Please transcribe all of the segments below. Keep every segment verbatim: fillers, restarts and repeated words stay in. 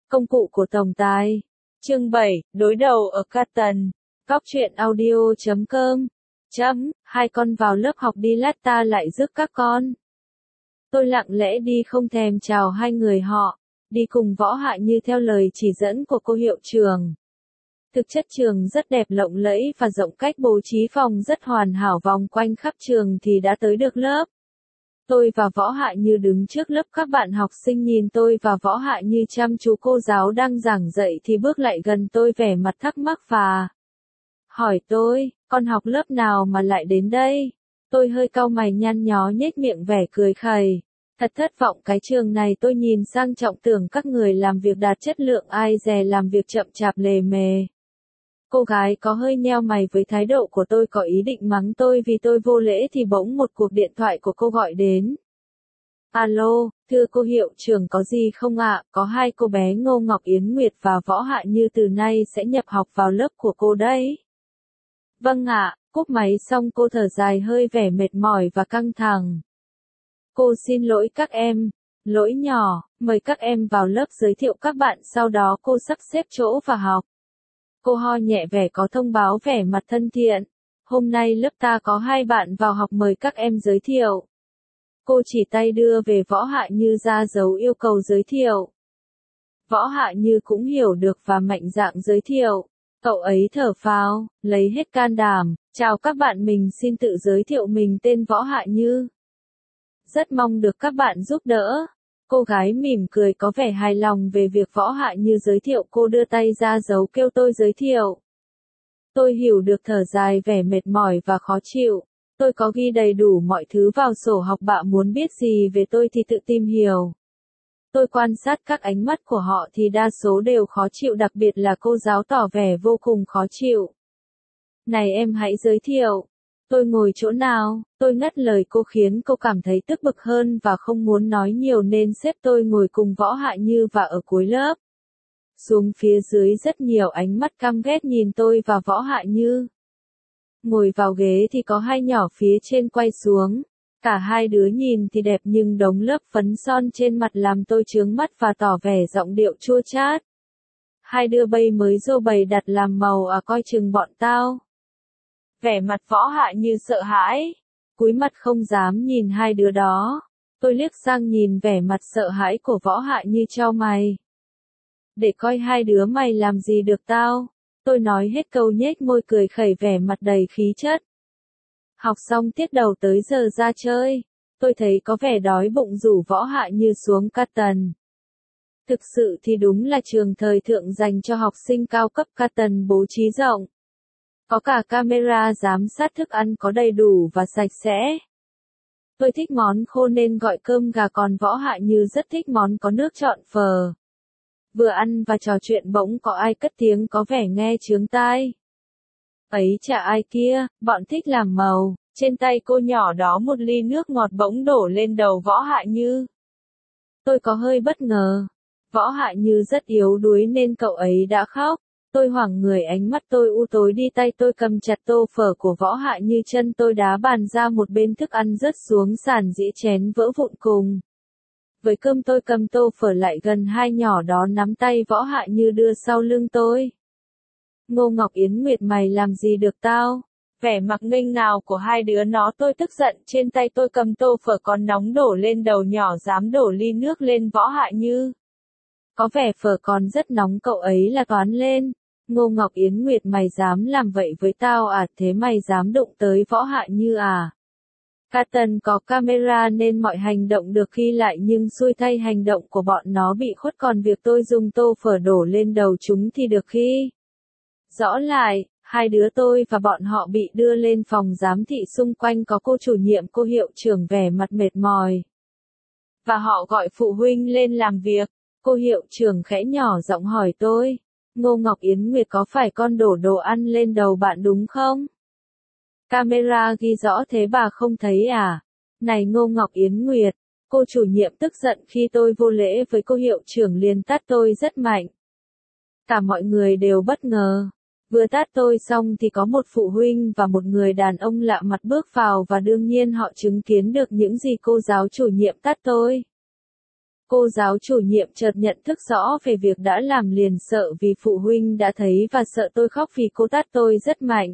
Công cụ của tổng tài. Chương bảy, đối đầu ở Canton. Góc truyện audio chấm com. Chấm, hai con vào lớp học đi lát ta lại rước các con. Tôi lặng lẽ đi không thèm chào hai người họ, đi cùng Võ Hạ Như theo lời chỉ dẫn của cô hiệu trưởng. Thực chất trường rất đẹp lộng lẫy và rộng, cách bố trí phòng rất hoàn hảo, vòng quanh khắp trường thì đã tới được lớp. Tôi và Võ Hạ Như đứng trước lớp, các bạn học sinh nhìn tôi và Võ Hạ Như chăm chú, cô giáo đang giảng dạy thì bước lại gần tôi vẻ mặt thắc mắc và hỏi tôi, con học lớp nào mà lại đến đây? Tôi hơi cau mày nhăn nhó nhếch miệng vẻ cười khẩy. Thật thất vọng, cái trường này tôi nhìn sang trọng tưởng các người làm việc đạt chất lượng, ai dè làm việc chậm chạp lề mề. Cô gái có hơi nheo mày với thái độ của tôi, có ý định mắng tôi vì tôi vô lễ thì bỗng một cuộc điện thoại của cô gọi đến. Alo, thưa cô hiệu trưởng, có gì không ạ? Có hai cô bé Ngô Ngọc Yến Nguyệt và Võ Hạ Như từ nay sẽ nhập học vào lớp của cô đấy. Vâng ạ, cúp máy xong cô thở dài hơi vẻ mệt mỏi và căng thẳng. Cô xin lỗi các em, lỗi nhỏ, mời các em vào lớp giới thiệu các bạn, sau đó cô sắp xếp chỗ và học. Cô ho nhẹ vẻ có thông báo, vẻ mặt thân thiện. Hôm nay lớp ta có hai bạn vào học, mời các em giới thiệu. Cô chỉ tay đưa về Võ Hạ Như ra dấu yêu cầu giới thiệu. Võ Hạ Như cũng hiểu được và mạnh dạn giới thiệu. Cậu ấy thở phào, lấy hết can đảm. Chào các bạn, mình xin tự giới thiệu mình, tên Võ Hạ Như. Rất mong được các bạn giúp đỡ. Cô gái mỉm cười có vẻ hài lòng về việc Võ Hạ Như giới thiệu, cô đưa tay ra dấu kêu tôi giới thiệu. Tôi hiểu được, thở dài vẻ mệt mỏi và khó chịu. Tôi có ghi đầy đủ mọi thứ vào sổ học, bạn muốn biết gì về tôi thì tự tìm hiểu. Tôi quan sát các ánh mắt của họ thì đa số đều khó chịu, đặc biệt là cô giáo tỏ vẻ vô cùng khó chịu. Này em, hãy giới thiệu. Tôi ngồi chỗ nào? Tôi ngắt lời cô khiến cô cảm thấy tức bực hơn và không muốn nói nhiều nên xếp tôi ngồi cùng Võ Hạ Như và ở cuối lớp. Xuống phía dưới rất nhiều ánh mắt căm ghét nhìn tôi và Võ Hạ Như. Ngồi vào ghế thì có hai nhỏ phía trên quay xuống. Cả hai đứa nhìn thì đẹp nhưng đống lớp phấn son trên mặt làm tôi chướng mắt và tỏ vẻ giọng điệu chua chát. Hai đứa bay mới dô bày đặt làm màu à, coi chừng bọn tao. Vẻ mặt Võ Hạ Như sợ hãi, cúi mặt không dám nhìn hai đứa đó. Tôi liếc sang nhìn vẻ mặt sợ hãi của Võ Hạ Như, chau mày. Để coi hai đứa mày làm gì được tao. Tôi nói hết câu nhếch môi cười khẩy vẻ mặt đầy khí chất. Học xong tiết đầu tới giờ ra chơi. Tôi thấy có vẻ đói bụng rủ Võ Hạ Như xuống Canton. Thực sự thì đúng là trường thời thượng dành cho học sinh cao cấp. Canton bố trí rộng. Có cả camera giám sát, thức ăn có đầy đủ và sạch sẽ. Tôi thích món khô nên gọi cơm gà, còn Võ Hạ Như rất thích món có nước trọn phở. Vừa ăn và trò chuyện bỗng có ai cất tiếng có vẻ nghe chướng tai. Ấy chả ai kia, bọn thích làm màu. Trên tay cô nhỏ đó một ly nước ngọt bỗng đổ lên đầu Võ Hạ Như. Tôi có hơi bất ngờ. Võ Hạ Như rất yếu đuối nên cậu ấy đã khóc. Tôi hoảng người, ánh mắt tôi u tối đi, tay tôi cầm chặt tô phở của Võ Hạ Như, chân tôi đá bàn ra một bên, thức ăn rớt xuống sàn, dĩa chén vỡ vụn cùng. Với cơm tôi cầm tô phở lại gần hai nhỏ đó, nắm tay Võ Hạ Như đưa sau lưng tôi. Ngô Ngọc Yến Nguyệt, mày làm gì được tao? Vẻ mặt nghênh ngào của hai đứa nó, tôi tức giận, trên tay tôi cầm tô phở còn nóng đổ lên đầu nhỏ dám đổ ly nước lên Võ Hạ Như. Có vẻ phở còn rất nóng, cậu ấy là toán lên. Ngô Ngọc Yến Nguyệt, mày dám làm vậy với tao à? Thế mày dám đụng tới Võ Hạ Như à? Canton có camera nên mọi hành động được ghi lại, nhưng xui thay hành động của bọn nó bị khuất, còn việc tôi dùng tô phở đổ lên đầu chúng thì được ghi rõ lại. Hai đứa tôi và bọn họ bị đưa lên phòng giám thị, xung quanh có cô chủ nhiệm, cô hiệu trưởng vẻ mặt mệt mỏi. Và họ gọi phụ huynh lên làm việc. Cô hiệu trưởng khẽ nhỏ giọng hỏi tôi. Ngô Ngọc Yến Nguyệt, có phải con đổ đồ ăn lên đầu bạn đúng không? Camera ghi rõ thế bà không thấy à? Này Ngô Ngọc Yến Nguyệt, cô chủ nhiệm tức giận khi tôi vô lễ với cô hiệu trưởng liền tát tôi rất mạnh. Cả mọi người đều bất ngờ. Vừa tát tôi xong thì có một phụ huynh và một người đàn ông lạ mặt bước vào và đương nhiên họ chứng kiến được những gì cô giáo chủ nhiệm tát tôi. Cô giáo chủ nhiệm chợt nhận thức rõ về việc đã làm liền sợ vì phụ huynh đã thấy và sợ tôi khóc vì cô tát tôi rất mạnh.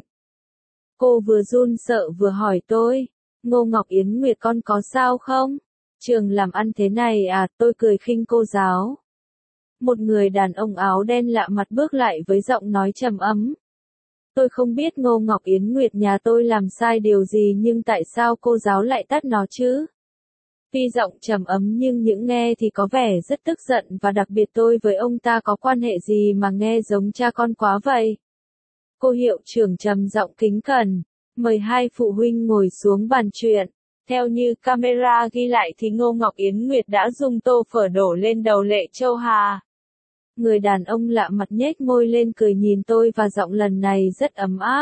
Cô vừa run sợ vừa hỏi tôi, Ngô Ngọc Yến Nguyệt con có sao không? Trường làm ăn thế này à? Tôi cười khinh cô giáo. Một người đàn ông áo đen lạ mặt bước lại với giọng nói trầm ấm. Tôi không biết Ngô Ngọc Yến Nguyệt nhà tôi làm sai điều gì nhưng tại sao cô giáo lại tát nó chứ? Tuy giọng trầm ấm nhưng những nghe thì có vẻ rất tức giận và đặc biệt tôi với ông ta có quan hệ gì mà nghe giống cha con quá vậy? Cô hiệu trưởng trầm giọng kính cẩn, mời hai phụ huynh ngồi xuống bàn chuyện. Theo như camera ghi lại thì Ngô Ngọc Yến Nguyệt đã dùng tô phở đổ lên đầu Lệ Châu Hà. Người đàn ông lạ mặt nhếch môi lên cười nhìn tôi và giọng lần này rất ấm áp.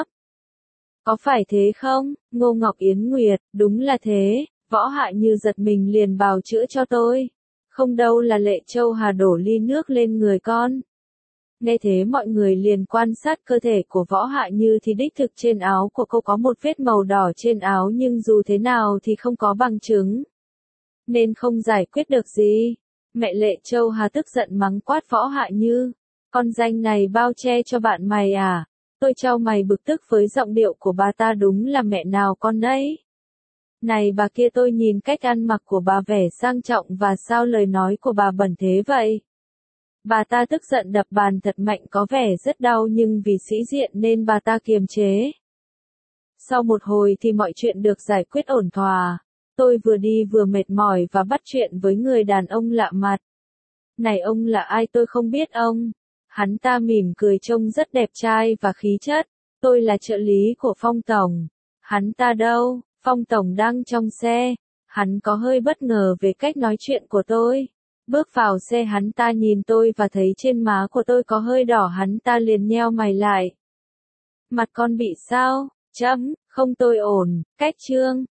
Có phải thế không, Ngô Ngọc Yến Nguyệt? Đúng là thế. Võ Hạ Như giật mình liền bào chữa cho tôi. Không đâu, là Lệ Châu Hà đổ ly nước lên người con. Nghe thế mọi người liền quan sát cơ thể của Võ Hạ Như thì đích thực trên áo của cô có một vết màu đỏ trên áo nhưng dù thế nào thì không có bằng chứng. Nên không giải quyết được gì. Mẹ Lệ Châu Hà tức giận mắng quát Võ Hạ Như. Con danh này bao che cho bạn mày à? Tôi chau mày bực tức với giọng điệu của bà ta, đúng là mẹ nào con ấy. Này bà kia, tôi nhìn cách ăn mặc của bà vẻ sang trọng và sao lời nói của bà bẩn thế vậy? Bà ta tức giận đập bàn thật mạnh, có vẻ rất đau nhưng vì sĩ diện nên bà ta kiềm chế. Sau một hồi thì mọi chuyện được giải quyết ổn thỏa. Tôi vừa đi vừa mệt mỏi và bắt chuyện với người đàn ông lạ mặt. Này ông là ai? Tôi không biết ông. Hắn ta mỉm cười trông rất đẹp trai và khí chất. Tôi là trợ lý của Phong Tổng. Hắn ta đâu? Phong Tổng đang trong xe. Hắn có hơi bất ngờ về cách nói chuyện của tôi. Bước vào xe hắn ta nhìn tôi và thấy trên má của tôi có hơi đỏ, hắn ta liền nheo mày lại. Mặt con bị sao? Chấm, không tôi ổn, cách chương.